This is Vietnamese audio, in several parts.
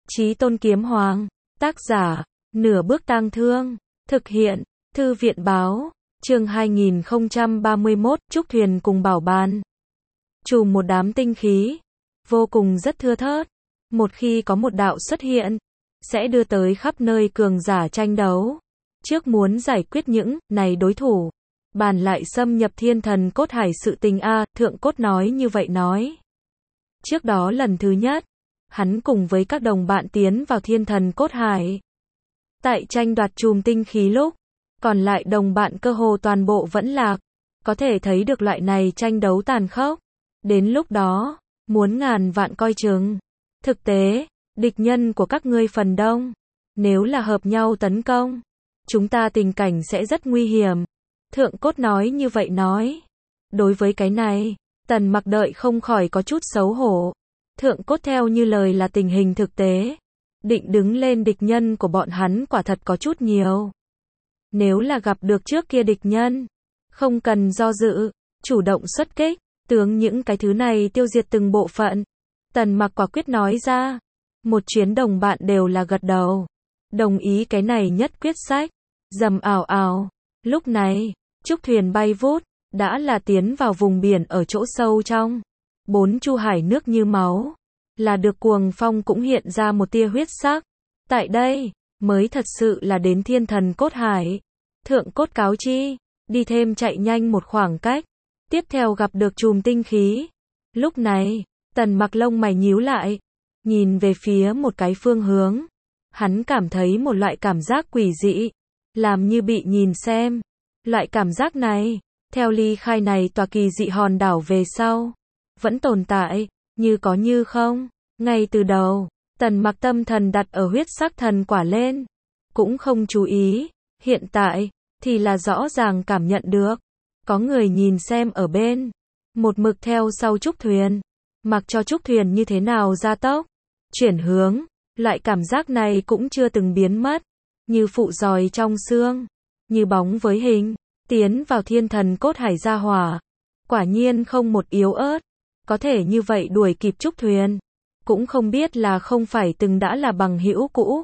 Chí Tôn Kiếm Hoàng, tác giả, Nửa Bước Tang Thương, thực hiện, Thư viện báo, chương 2031, Trúc Thuyền cùng Bảo Bàn. Trùm một đám tinh khí, vô cùng rất thưa thớt. Một khi có một đạo xuất hiện, sẽ đưa tới khắp nơi cường giả tranh đấu. Trước muốn giải quyết những này đối thủ, bàn lại xâm nhập Thiên Thần Cốt Hải sự tình a, Thượng Cốt nói như vậy nói. Trước đó lần thứ nhất, hắn cùng với các đồng bạn tiến vào Thiên Thần Cốt Hải. Tại tranh đoạt chùm tinh khí lúc, còn lại đồng bạn cơ hồ toàn bộ vẫn lạc. Có thể thấy được loại này tranh đấu tàn khốc. Đến lúc đó, muốn ngàn vạn coi chừng. Thực tế, địch nhân của các ngươi phần đông, nếu là hợp nhau tấn công, chúng ta tình cảnh sẽ rất nguy hiểm. Thượng Cốt nói như vậy nói. Đối với cái này, Tần Mặc đợi không khỏi có chút xấu hổ. Thượng Cốt theo như lời là tình hình thực tế. Định đứng lên địch nhân của bọn hắn quả thật có chút nhiều. Nếu là gặp được trước kia địch nhân, không cần do dự, chủ động xuất kích, tướng những cái thứ này tiêu diệt từng bộ phận. Tần Mặc quả quyết nói ra. Một chuyến đồng bạn đều là gật đầu. Đồng ý cái này nhất quyết sách. Rầm ào ào. Lúc này, Trúc Thuyền bay vút, đã là tiến vào vùng biển ở chỗ sâu trong. Bốn chu hải nước như máu. Là được cuồng phong cũng hiện ra một tia huyết sắc. Tại đây, mới thật sự là đến Thiên Thần Cốt Hải. Thượng Cốt cáo chi, đi thêm chạy nhanh một khoảng cách. Tiếp theo gặp được chùm tinh khí. Lúc này, Tần Mặc lông mày nhíu lại, nhìn về phía một cái phương hướng. Hắn cảm thấy một loại cảm giác quỷ dị, làm như bị nhìn xem. Loại cảm giác này, theo ly khai này tòa kỳ dị hòn đảo về sau, vẫn tồn tại, như có như không. Ngay từ đầu, Tần Mặc tâm thần đặt ở huyết sắc thần quả lên, cũng không chú ý. Hiện tại, thì là rõ ràng cảm nhận được. Có người nhìn xem ở bên, một mực theo sau Trúc Thuyền. Mặc cho Trúc Thuyền như thế nào gia tốc, chuyển hướng, loại cảm giác này cũng chưa từng biến mất. Như phụ giòi trong xương, như bóng với hình, tiến vào Thiên Thần Cốt Hải ra hỏa. Quả nhiên không một yếu ớt, có thể như vậy đuổi kịp Trúc Thuyền. Cũng không biết là không phải từng đã là bằng hữu cũ.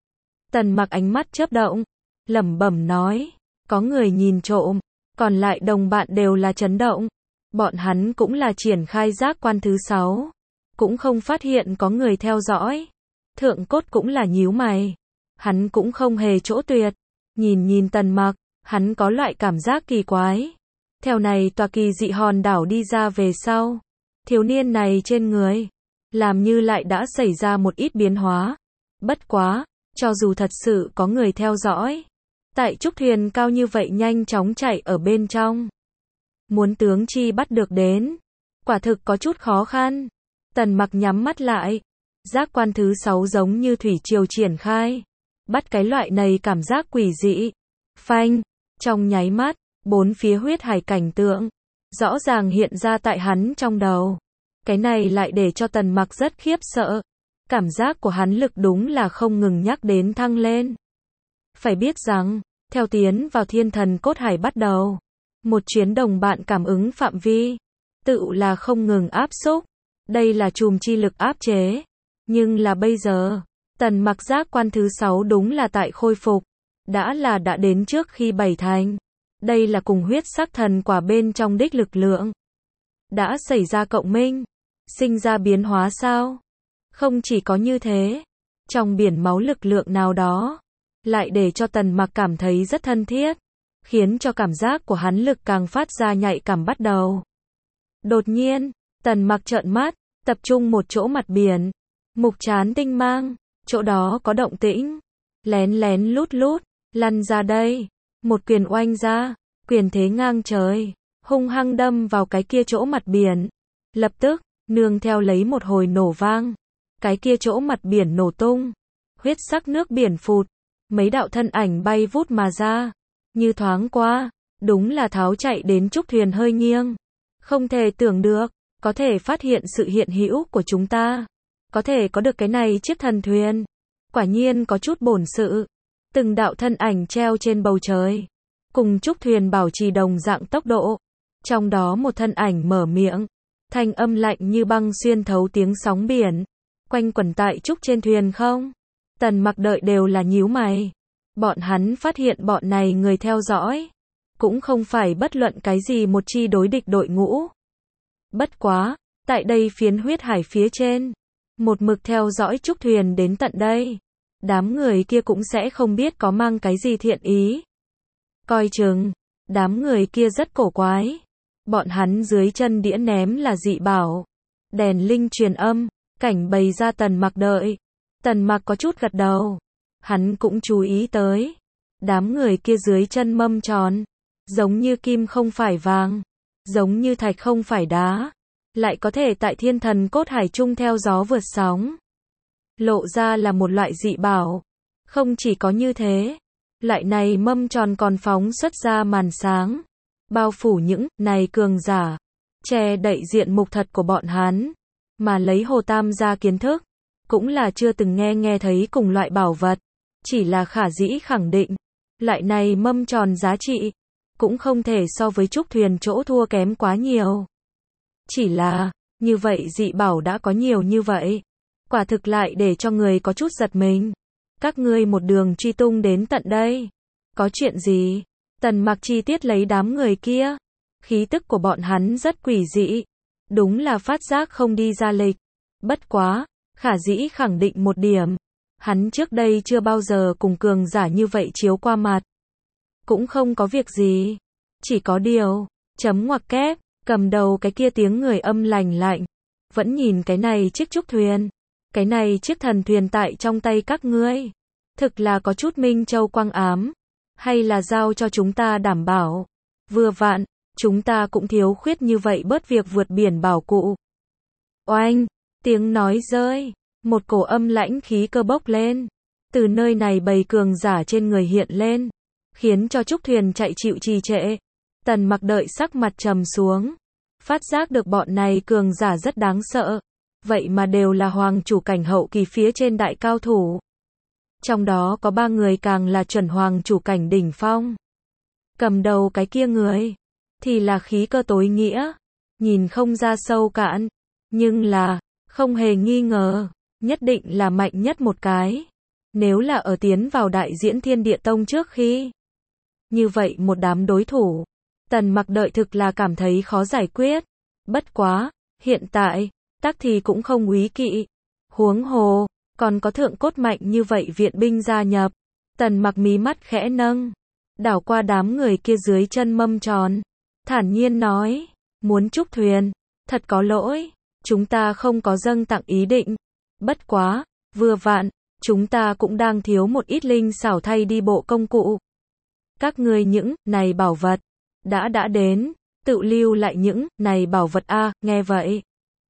Tần Mặc ánh mắt chớp động, lẩm bẩm nói, có người nhìn trộm, còn lại đồng bạn đều là chấn động. Bọn hắn cũng là triển khai giác quan thứ 6, cũng không phát hiện có người theo dõi. Thượng Cốt cũng là nhíu mày, hắn cũng không hề chỗ tuyệt. Nhìn Tần Mặc, hắn có loại cảm giác kỳ quái. Theo này tòa kỳ dị hòn đảo đi ra về sau, thiếu niên này trên người, làm như lại đã xảy ra một ít biến hóa. Bất quá, cho dù thật sự có người theo dõi, tại Trúc Thuyền cao như vậy nhanh chóng chạy ở bên trong, muốn tướng chi bắt được đến, quả thực có chút khó khăn. Tần Mặc nhắm mắt lại, giác quan thứ 6 giống như thủy triều triển khai, bắt cái loại này cảm giác quỷ dị. Phanh, trong nháy mắt, bốn phía huyết hải cảnh tượng rõ ràng hiện ra tại hắn trong đầu. Cái này lại để cho Tần Mặc rất khiếp sợ. Cảm giác của hắn lực đúng là không ngừng nhắc đến thăng lên. Phải biết rằng, theo tiến vào Thiên Thần Cốt Hải bắt đầu, một chuyến đồng bạn cảm ứng phạm vi, tự là không ngừng áp xúc. Đây là chùm chi lực áp chế. Nhưng là bây giờ, Tần Mặc giác quan thứ 6 đúng là tại khôi phục. Đã đến trước khi 7 thành. Đây là cùng huyết sắc thần quả bên trong đích lực lượng. Đã xảy ra cộng minh, sinh ra biến hóa sao? Không chỉ có như thế, trong biển máu lực lượng nào đó, lại để cho Tần Mặc cảm thấy rất thân thiết, khiến cho cảm giác của hắn lực càng phát ra nhạy cảm bắt đầu. Đột nhiên, Tần Mặc trợn mắt, tập trung một chỗ mặt biển, mục trán tinh mang, chỗ đó có động tĩnh, lén lén lút lút, lăn ra đây, một quyền oanh ra, quyền thế ngang trời, hung hăng đâm vào cái kia chỗ mặt biển. Lập tức, nương theo lấy một hồi nổ vang, cái kia chỗ mặt biển nổ tung, huyết sắc nước biển phụt, mấy đạo thân ảnh bay vút mà ra, như thoáng qua, đúng là tháo chạy đến Trúc Thuyền hơi nghiêng. Không thể tưởng được, có thể phát hiện sự hiện hữu của chúng ta, có thể có được cái này chiếc thần thuyền, quả nhiên có chút bổn sự. Từng đạo thân ảnh treo trên bầu trời, cùng Trúc Thuyền bảo trì đồng dạng tốc độ. Trong đó một thân ảnh mở miệng, thanh âm lạnh như băng xuyên thấu tiếng sóng biển. quanh quẩn tại trúc trên thuyền không? Tần Mặc đợi đều là nhíu mày. Bọn hắn phát hiện bọn này người theo dõi, cũng không phải bất luận cái gì một chi đối địch đội ngũ. Bất quá, tại đây phiến huyết hải phía trên, một mực theo dõi trúc thuyền đến tận đây. Đám người kia cũng sẽ không biết có mang cái gì thiện ý. Coi chừng, đám người kia rất cổ quái. Bọn hắn dưới chân đĩa ném là dị bảo. Đèn linh truyền âm, cảnh bày ra Tần Mặc đợi. Tần Mặc có chút gật đầu. Hắn cũng chú ý tới. Đám người kia dưới chân mâm tròn. Giống như kim không phải vàng. Giống như thạch không phải đá. Lại có thể tại thiên thần cốt hải chung theo gió vượt sóng. Lộ ra là một loại dị bảo. Không chỉ có như thế. Loại này mâm tròn còn phóng xuất ra màn sáng. Bao phủ những này cường giả. Che đậy diện mục thật của bọn hắn. Mà lấy Hồ Tam ra kiến thức. Cũng là chưa từng nghe thấy cùng loại bảo vật. Chỉ là khả dĩ khẳng định. Loại này mâm tròn giá trị. Cũng không thể so với trúc thuyền chỗ thua kém quá nhiều. Chỉ là, như vậy dị bảo đã có nhiều như vậy. Quả thực lại để cho người có chút giật mình. Các ngươi một đường truy tung đến tận đây. Có chuyện gì? Tần Mặc chi tiết lấy đám người kia. Khí tức của bọn hắn rất quỷ dị. Đúng là phát giác không đi ra lịch. Bất quá, khả dĩ khẳng định một điểm. Hắn trước đây chưa bao giờ cùng cường giả như vậy chiếu qua mặt. Cũng không có việc gì. Chỉ có điều, chấm ngoặc kép, cầm đầu cái kia tiếng người âm lành lạnh. Vẫn nhìn cái này chiếc trúc thuyền. Cái này chiếc thần thuyền tại trong tay các ngươi. Thực là có chút minh châu quang ám. Hay là giao cho chúng ta đảm bảo. Vừa vặn, chúng ta cũng thiếu khuyết như vậy bớt việc vượt biển bảo cụ. Oanh, tiếng nói rơi. Một cổ âm lãnh khí cơ bốc lên. Từ nơi này bầy cường giả trên người hiện lên. Khiến cho trúc thuyền chạy chịu trì trệ. Tần Mặc đợi sắc mặt trầm xuống. Phát giác được bọn này cường giả rất đáng sợ. Vậy mà đều là hoàng chủ cảnh hậu kỳ phía trên đại cao thủ. Trong đó có 3 người càng là chuẩn hoàng chủ cảnh đỉnh phong. Cầm đầu cái kia người thì là khí cơ tối nghĩa. Nhìn không ra sâu cạn. Nhưng là, không hề nghi ngờ, nhất định là mạnh nhất một cái. Nếu là ở tiến vào đại diễn Thiên Địa Tông trước khi. Như vậy một đám đối thủ. Tần Mặc đợi thực là cảm thấy khó giải quyết. Bất quá, hiện tại, tắc thì cũng không úy kỵ. Huống hồ, còn có thượng cốt mạnh như vậy viện binh gia nhập. Tần Mặc mí mắt khẽ nâng. Đảo qua đám người kia dưới chân mâm tròn. Thản nhiên nói, muốn trúc thuyền. Thật có lỗi, chúng ta không có dâng tặng ý định. Bất quá, vừa vặn, chúng ta cũng đang thiếu một ít linh xảo thay đi bộ công cụ. Các ngươi những này bảo vật đã đến, tự lưu lại những này bảo vật a. Nghe vậy,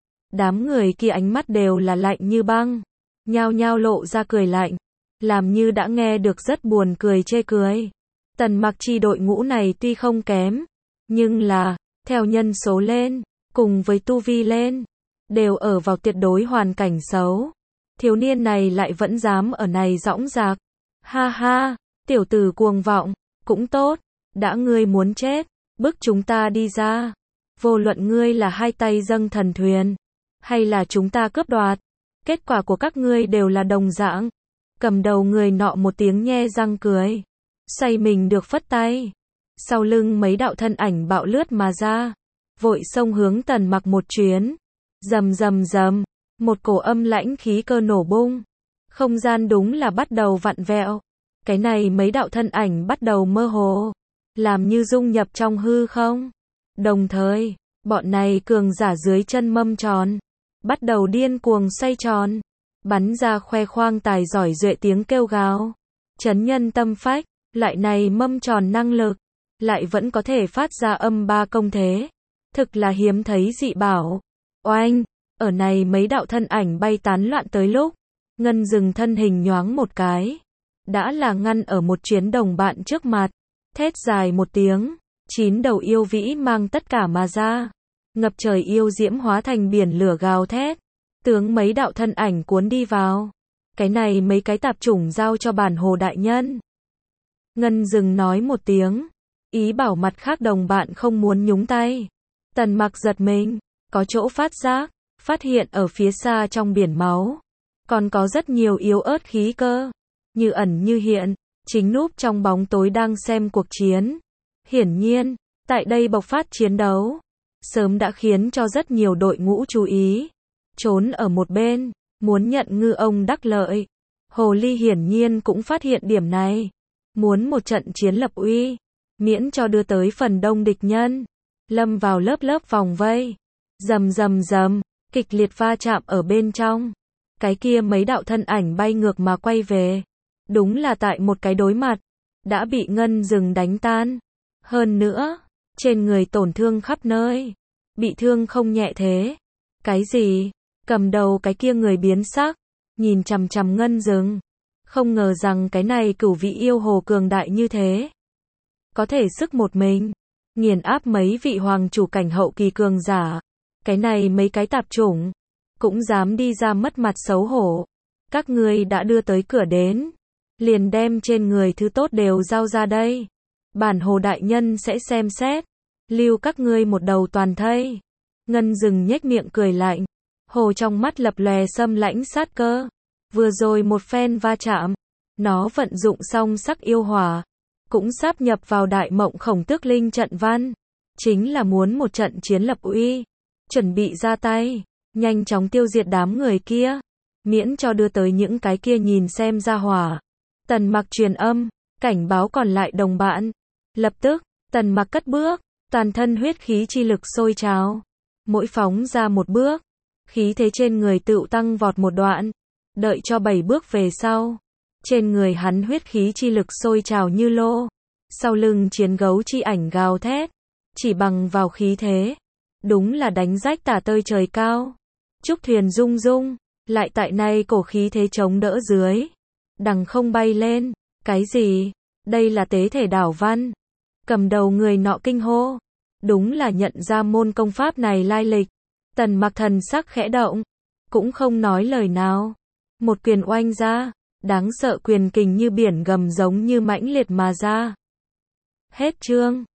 đám người kia ánh mắt đều là lạnh như băng, nhao nhao lộ ra cười lạnh, làm như đã nghe được rất buồn cười chê cười. Tần Mặc chi đội ngũ này tuy không kém, nhưng là theo nhân số lên, cùng với tu vi lên, đều ở vào tuyệt đối hoàn cảnh xấu. Thiếu niên này lại vẫn dám ở này dõng dạc. Ha ha, tiểu tử cuồng vọng, cũng tốt, đã ngươi muốn chết, bức chúng ta đi ra. Vô luận ngươi là hai tay dâng thần thuyền, hay là chúng ta cướp đoạt, kết quả của các ngươi đều là đồng dạng. Cầm đầu người nọ một tiếng nhe răng cười, xoay mình được phất tay. Sau lưng mấy đạo thân ảnh bạo lướt mà ra, vội xông hướng Tần Mặc một chuyến. Rầm rầm rầm, một cổ âm lãnh khí cơ nổ bung. Không gian đúng là bắt đầu vặn vẹo. Cái này mấy đạo thân ảnh bắt đầu mơ hồ, làm như dung nhập trong hư không. Đồng thời, bọn này cường giả dưới chân mâm tròn, bắt đầu điên cuồng xoay tròn, bắn ra khoe khoang tài giỏi duệ tiếng kêu gào. Chấn nhân tâm phách, loại này mâm tròn năng lực, lại vẫn có thể phát ra âm 3 công thế. Thực là hiếm thấy dị bảo. Oanh, ở này mấy đạo thân ảnh bay tán loạn tới lúc, Ngân dừng thân hình nhoáng một cái. Đã là ngăn ở một chuyến đồng bạn trước mặt. Thét dài một tiếng, 9 đầu yêu vĩ mang tất cả mà ra. Ngập trời yêu diễm hóa thành biển lửa gào thét. Tướng mấy đạo thân ảnh cuốn đi vào. Cái này mấy cái tạp chủng giao cho bản hồ đại nhân. Ngân dừng nói một tiếng. Ý bảo mặt khác đồng bạn không muốn nhúng tay. Tần Mặc giật mình, có chỗ phát giác, phát hiện ở phía xa trong biển máu, còn có rất nhiều yếu ớt khí cơ, như ẩn như hiện, chính núp trong bóng tối đang xem cuộc chiến. Hiển nhiên, tại đây bộc phát chiến đấu, sớm đã khiến cho rất nhiều đội ngũ chú ý, trốn ở một bên, muốn nhận ngư ông đắc lợi. Hồ Ly hiển nhiên cũng phát hiện điểm này, muốn một trận chiến lập uy, miễn cho đưa tới phần đông địch nhân, lâm vào lớp lớp vòng vây, rầm rầm rầm, kịch liệt va chạm ở bên trong. Cái kia mấy đạo thân ảnh bay ngược mà quay về, đúng là tại một cái đối mặt, đã bị ngân rừng đánh tan. Hơn nữa, trên người tổn thương khắp nơi, bị thương không nhẹ thế. Cái gì? Cầm đầu cái kia người biến sắc, nhìn chằm chằm ngân rừng. Không ngờ rằng cái này cửu vị yêu hồ cường đại như thế. Có thể sức một mình, nghiền áp mấy vị hoàng chủ cảnh hậu kỳ cường giả. Cái này mấy cái tạp chủng, cũng dám đi ra mất mặt xấu hổ. Các ngươi đã đưa tới cửa đến, liền đem trên người thứ tốt đều giao ra đây. Bản hồ đại nhân sẽ xem xét, lưu các ngươi một đầu toàn thây. Ngân rừng nhếch miệng cười lạnh, hồ trong mắt lập lòe xâm lãnh sát cơ. Vừa rồi một phen va chạm, nó vận dụng xong sắc yêu hỏa, cũng sáp nhập vào đại mộng khổng tước linh trận văn, chính là muốn một trận chiến lập uy, chuẩn bị ra tay, nhanh chóng tiêu diệt đám người kia, miễn cho đưa tới những cái kia nhìn xem ra hỏa. Tần Mặc truyền âm, cảnh báo còn lại đồng bạn. Lập tức, Tần Mặc cất bước, toàn thân huyết khí chi lực sôi trào, mỗi phóng ra một bước, khí thế trên người tựu tăng vọt một đoạn. Đợi cho 7 bước về sau, trên người hắn huyết khí chi lực sôi trào như lô, sau lưng chiến gấu chi ảnh gào thét, chỉ bằng vào khí thế, đúng là đánh rách tả tơi trời cao. Trúc thuyền rung rung, lại tại này cổ khí thế chống đỡ dưới, đằng không bay lên. Cái gì? Đây là tế thể đảo văn. Cầm đầu người nọ kinh hô, đúng là nhận ra môn công pháp này lai lịch. Tần Mặc thần sắc khẽ động, cũng không nói lời nào. Một quyền oanh ra, đáng sợ quyền kình như biển gầm giống như mãnh liệt mà ra. Hết chương.